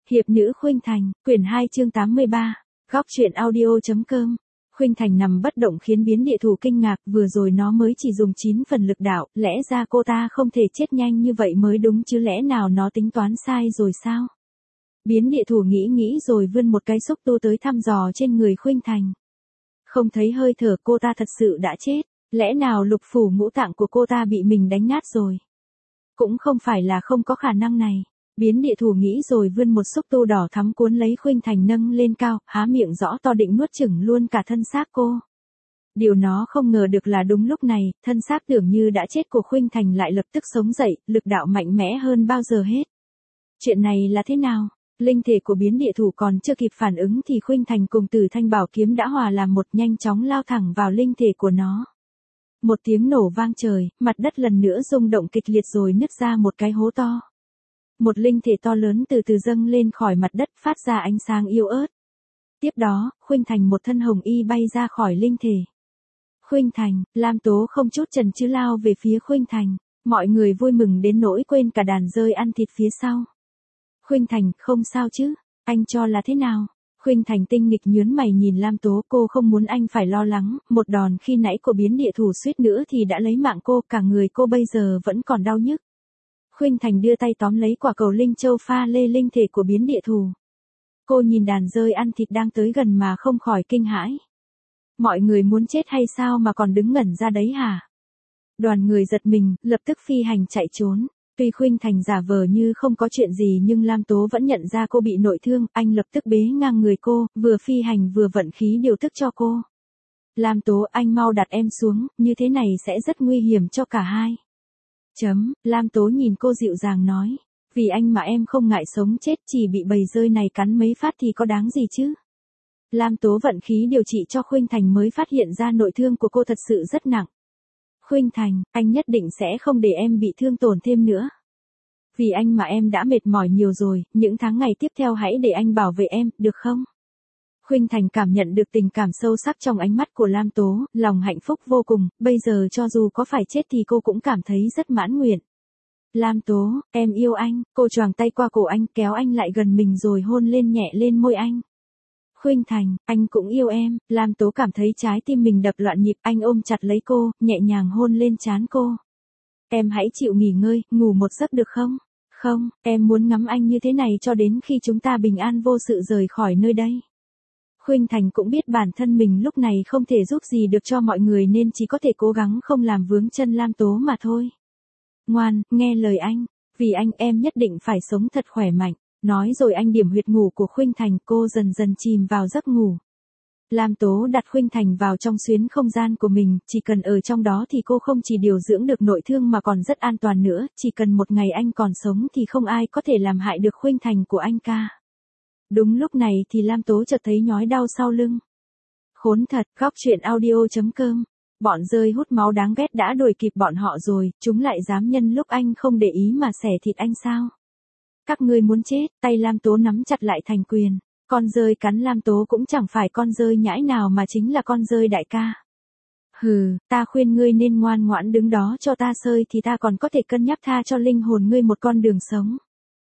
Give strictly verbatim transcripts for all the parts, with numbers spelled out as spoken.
Hiệp nữ Khuynh Thành, quyển hai chương tám mươi ba, góc truyện audio.com. Khuynh Thành nằm bất động khiến biến địa thủ kinh ngạc, vừa rồi nó mới chỉ dùng chín phần lực đạo, lẽ ra cô ta không thể chết nhanh như vậy mới đúng chứ, lẽ nào nó tính toán sai rồi sao? Biến địa thủ nghĩ nghĩ rồi vươn một cái xúc tu tới thăm dò trên người Khuynh Thành. Không thấy hơi thở, cô ta thật sự đã chết, lẽ nào lục phủ ngũ tạng của cô ta bị mình đánh nát rồi? Cũng không phải là không có khả năng này. Biến địa thủ nghĩ rồi vươn một xúc tu đỏ thắm cuốn lấy Khuynh Thành nâng lên cao, há miệng rõ to định nuốt chửng luôn cả thân xác cô. Điều nó không ngờ được là đúng lúc này, thân xác tưởng như đã chết của Khuynh Thành lại lập tức sống dậy, lực đạo mạnh mẽ hơn bao giờ hết. Chuyện này là thế nào? Linh thể của biến địa thủ còn chưa kịp phản ứng thì Khuynh Thành cùng Tử Thanh bảo kiếm đã hòa làm một, nhanh chóng lao thẳng vào linh thể của nó. Một tiếng nổ vang trời, mặt đất lần nữa rung động kịch liệt rồi nứt ra một cái hố to. Một linh thể to lớn từ từ dâng lên khỏi mặt đất, phát ra ánh sáng yếu ớt. Tiếp đó, Khuynh Thành một thân hồng y bay ra khỏi linh thể. Khuynh Thành, Lam Tố không chút chần chừ lao về phía Khuynh Thành. Mọi người vui mừng đến nỗi quên cả đàn dơi ăn thịt phía sau. Khuynh Thành, không sao chứ? Anh cho là thế nào? Khuynh Thành tinh nghịch nhướng mày nhìn Lam Tố, cô không muốn anh phải lo lắng, một đòn khi nãy của biến địa thủ suýt nữa thì đã lấy mạng cô, cả người cô bây giờ vẫn còn đau nhức. Khuynh Thành đưa tay tóm lấy quả cầu linh châu pha lê linh thể của biến địa thủ. Cô nhìn đàn dơi ăn thịt đang tới gần mà không khỏi kinh hãi. Mọi người muốn chết hay sao mà còn đứng ngẩn ra đấy hả? Đoàn người giật mình, lập tức phi hành chạy trốn. Tuy Khuynh Thành giả vờ như không có chuyện gì nhưng Lam Tố vẫn nhận ra cô bị nội thương, anh lập tức bế ngang người cô, vừa phi hành vừa vận khí điều tức cho cô. Lam Tố, anh mau đặt em xuống, như thế này sẽ rất nguy hiểm cho cả hai. Chấm, Lam Tố nhìn cô dịu dàng nói, vì anh mà em không ngại sống chết, chỉ bị bầy dơi này cắn mấy phát thì có đáng gì chứ. Lam Tố vận khí điều trị cho Khuynh Thành mới phát hiện ra nội thương của cô thật sự rất nặng. Khuynh Thành, anh nhất định sẽ không để em bị thương tổn thêm nữa. Vì anh mà em đã mệt mỏi nhiều rồi, những tháng ngày tiếp theo hãy để anh bảo vệ em, được không? Khuynh Thành cảm nhận được tình cảm sâu sắc trong ánh mắt của Lam Tố, lòng hạnh phúc vô cùng, bây giờ cho dù có phải chết thì cô cũng cảm thấy rất mãn nguyện. Lam Tố, em yêu anh, cô choàng tay qua cổ anh, kéo anh lại gần mình rồi hôn lên nhẹ lên môi anh. Khuynh Thành, anh cũng yêu em. Lam Tố cảm thấy trái tim mình đập loạn nhịp, anh ôm chặt lấy cô, nhẹ nhàng hôn lên trán cô. Em hãy chịu nghỉ ngơi, ngủ một giấc được không? Không, em muốn ngắm anh như thế này cho đến khi chúng ta bình an vô sự rời khỏi nơi đây. Khuynh Thành cũng biết bản thân mình lúc này không thể giúp gì được cho mọi người nên chỉ có thể cố gắng không làm vướng chân Lam Tố mà thôi. Ngoan, nghe lời anh, vì anh em nhất định phải sống thật khỏe mạnh. Nói rồi anh điểm huyệt ngủ của Khuynh Thành, cô dần dần chìm vào giấc ngủ. Lam Tố đặt Khuynh Thành vào trong xuyến không gian của mình, chỉ cần ở trong đó thì cô không chỉ điều dưỡng được nội thương mà còn rất an toàn nữa, chỉ cần một ngày anh còn sống thì không ai có thể làm hại được Khuynh Thành của anh ca. Đúng lúc này thì Lam Tố chợt thấy nhói đau sau lưng. Khốn thật, góc truyện audio.com. Bọn dơi hút máu đáng ghét đã đuổi kịp bọn họ rồi, chúng lại dám nhân lúc anh không để ý mà xẻ thịt anh sao? Các ngươi muốn chết, tay Lam Tố nắm chặt lại thành quyền. Con dơi cắn Lam Tố cũng chẳng phải con dơi nhãi nào mà chính là con dơi đại ca. Hừ, ta khuyên ngươi nên ngoan ngoãn đứng đó cho ta sơi thì ta còn có thể cân nhắc tha cho linh hồn ngươi một con đường sống.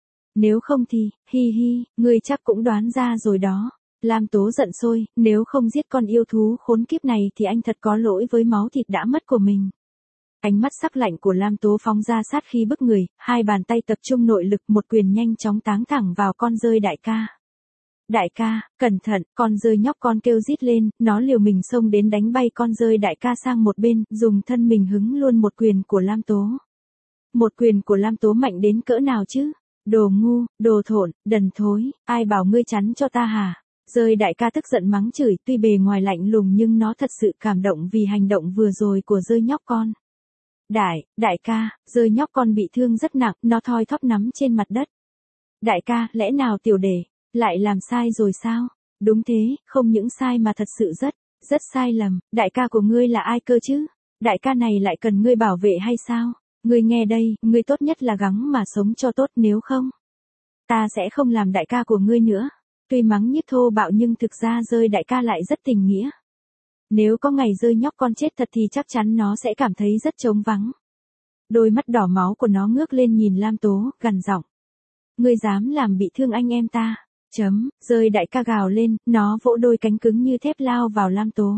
Nếu không thì, hi hi, ngươi chắc cũng đoán ra rồi đó. Lam Tố giận sôi, nếu không giết con yêu thú khốn kiếp này thì anh thật có lỗi với máu thịt đã mất của mình. Ánh mắt sắc lạnh của Lam Tố phóng ra sát khí bức người, hai bàn tay tập trung nội lực, một quyền nhanh chóng táng thẳng vào con dơi đại ca. Đại ca, cẩn thận, con dơi nhóc con kêu rít lên, nó liều mình xông đến đánh bay con dơi đại ca sang một bên, dùng thân mình hứng luôn một quyền của Lam Tố. Một quyền của Lam Tố mạnh đến cỡ nào chứ? Đồ ngu, đồ thộn, đần thối, ai bảo ngươi chắn cho ta hả? Dơi đại ca tức giận mắng chửi, tuy bề ngoài lạnh lùng nhưng nó thật sự cảm động vì hành động vừa rồi của dơi nhóc con. Đại, đại ca, dơi nhóc con bị thương rất nặng, nó thoi thóp nắm trên mặt đất. Đại ca, lẽ nào tiểu đệ lại làm sai rồi sao? Đúng thế, không những sai mà thật sự rất, rất sai lầm. Đại ca của ngươi là ai cơ chứ? Đại ca này lại cần ngươi bảo vệ hay sao? Ngươi nghe đây, ngươi tốt nhất là gắng mà sống cho tốt, nếu không, ta sẽ không làm đại ca của ngươi nữa. Tuy mắng nhiếc thô bạo nhưng thực ra dơi đại ca lại rất tình nghĩa. Nếu có ngày dơi nhóc con chết thật thì chắc chắn nó sẽ cảm thấy rất trống vắng. Đôi mắt đỏ máu của nó ngước lên nhìn Lam Tố, gằn giọng. Ngươi dám làm bị thương anh em ta. Chấm, rơi đại ca gào lên, nó vỗ đôi cánh cứng như thép lao vào Lam Tố.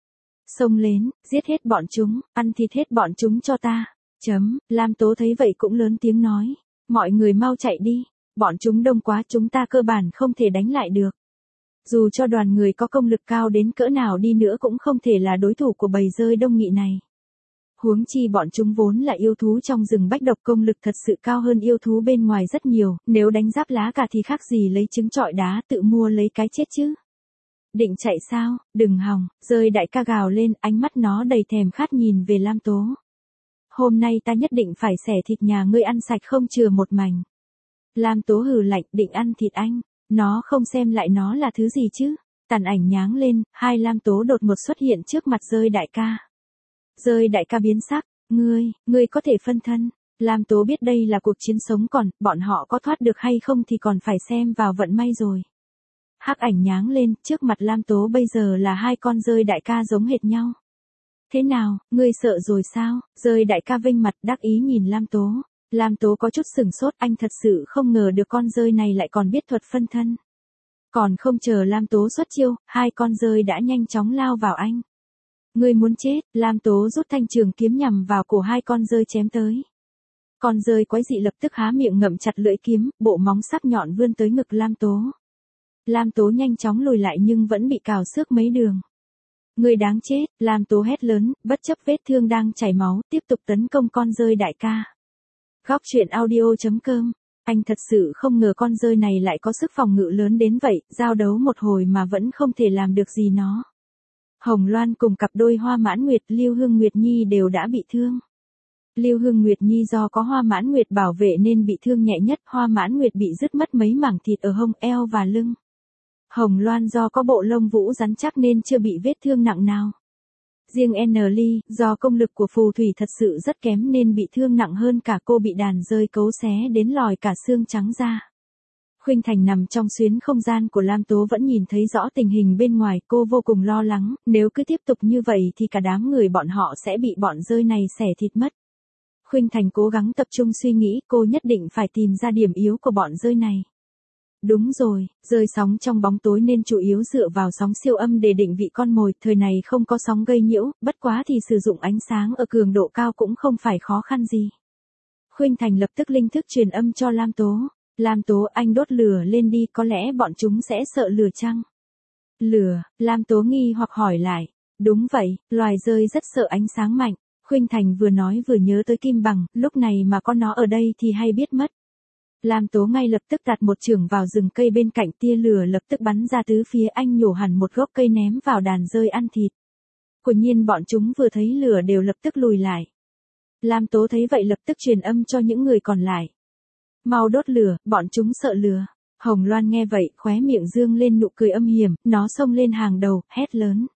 Xông lên, giết hết bọn chúng, ăn thịt hết bọn chúng cho ta. Chấm, Lam Tố thấy vậy cũng lớn tiếng nói. Mọi người mau chạy đi, bọn chúng đông quá chúng ta cơ bản không thể đánh lại được. Dù cho đoàn người có công lực cao đến cỡ nào đi nữa cũng không thể là đối thủ của bầy rơi đông nghị này. Huống chi bọn chúng vốn là yêu thú trong rừng bách độc, công lực thật sự cao hơn yêu thú bên ngoài rất nhiều, nếu đánh giáp lá cả thì khác gì lấy trứng trọi đá, tự mua lấy cái chết chứ. Định chạy sao, đừng hòng, rơi đại ca gào lên, ánh mắt nó đầy thèm khát nhìn về Lam Tố. Hôm nay ta nhất định phải xẻ thịt nhà ngươi ăn sạch không chừa một mảnh. Lam Tố hừ lạnh, định ăn thịt anh, nó không xem lại nó là thứ gì chứ. Tàn ảnh nháng lên, hai Lam Tố đột ngột xuất hiện trước mặt rơi đại ca. Rơi đại ca biến sắc, ngươi, ngươi có thể phân thân. Lam Tố biết đây là cuộc chiến sống còn, bọn họ có thoát được hay không thì còn phải xem vào vận may rồi. Hắc ảnh nháng lên, trước mặt Lam Tố bây giờ là hai con rơi đại ca giống hệt nhau. Thế nào, ngươi sợ rồi sao? Rơi đại ca vênh mặt đắc ý nhìn Lam Tố. Lam Tố có chút sửng sốt, anh thật sự không ngờ được con rơi này lại còn biết thuật phân thân. Còn không chờ Lam Tố xuất chiêu, hai con rơi đã nhanh chóng lao vào anh. Ngươi muốn chết, Lam Tố rút thanh trường kiếm nhằm vào cổ hai con rơi chém tới. Con rơi quái dị lập tức há miệng ngậm chặt lưỡi kiếm, bộ móng sắc nhọn vươn tới ngực Lam Tố. Lam Tố nhanh chóng lùi lại nhưng vẫn bị cào xước mấy đường. Ngươi đáng chết, Lam Tố hét lớn, bất chấp vết thương đang chảy máu, tiếp tục tấn công con rơi đại ca. Góc truyện audio chấm com. Anh thật sự không ngờ con rơi này lại có sức phòng ngự lớn đến vậy, giao đấu một hồi mà vẫn không thể làm được gì nó. Hồng Loan cùng cặp đôi Hoa Mãn Nguyệt, Lưu Hương Nguyệt Nhi đều đã bị thương. Lưu Hương Nguyệt Nhi do có Hoa Mãn Nguyệt bảo vệ nên bị thương nhẹ nhất, Hoa Mãn Nguyệt bị rứt mất mấy mảng thịt ở hông, eo và lưng. Hồng Loan do có bộ lông vũ rắn chắc nên chưa bị vết thương nặng nào. Riêng N Ly, do công lực của phù thủy thật sự rất kém nên bị thương nặng hơn cả, cô bị đàn rơi cấu xé đến lòi cả xương trắng ra. Khuynh Thành nằm trong xuyến không gian của Lam Tố vẫn nhìn thấy rõ tình hình bên ngoài, cô vô cùng lo lắng, nếu cứ tiếp tục như vậy thì cả đám người bọn họ sẽ bị bọn rơi này xẻ thịt mất. Khuynh Thành cố gắng tập trung suy nghĩ, cô nhất định phải tìm ra điểm yếu của bọn rơi này. Đúng rồi, rơi sóng trong bóng tối nên chủ yếu dựa vào sóng siêu âm để định vị con mồi, thời này không có sóng gây nhiễu, bất quá thì sử dụng ánh sáng ở cường độ cao cũng không phải khó khăn gì. Khuynh Thành lập tức linh thức truyền âm cho Lam Tố. Lam Tố, anh đốt lửa lên đi, có lẽ bọn chúng sẽ sợ lửa chăng? Lửa, Lam Tố nghi hoặc hỏi lại. Đúng vậy, loài rơi rất sợ ánh sáng mạnh. Khuynh Thành vừa nói vừa nhớ tới Kim Bằng, lúc này mà có nó ở đây thì hay biết mất. Lam Tố ngay lập tức đặt một chưởng vào rừng cây bên cạnh, tia lửa lập tức bắn ra tứ phía, anh nhổ hẳn một gốc cây ném vào đàn rơi ăn thịt. Quả nhiên bọn chúng vừa thấy lửa đều lập tức lùi lại. Lam Tố thấy vậy lập tức truyền âm cho những người còn lại. Mau đốt lửa, bọn chúng sợ lửa. Hồng Loan nghe vậy, khóe miệng dương lên nụ cười âm hiểm, nó xông lên hàng đầu, hét lớn.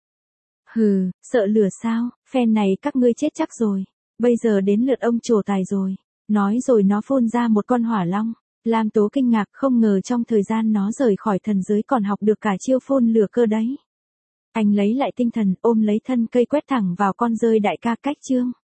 Hừ, sợ lửa sao, phen này các ngươi chết chắc rồi. Bây giờ đến lượt ông trổ tài rồi. Nói rồi nó phun ra một con hỏa long. Lam Tố kinh ngạc, không ngờ trong thời gian nó rời khỏi thần giới còn học được cả chiêu phun lửa cơ đấy. Anh lấy lại tinh thần, ôm lấy thân cây quét thẳng vào con rơi đại ca cách chương.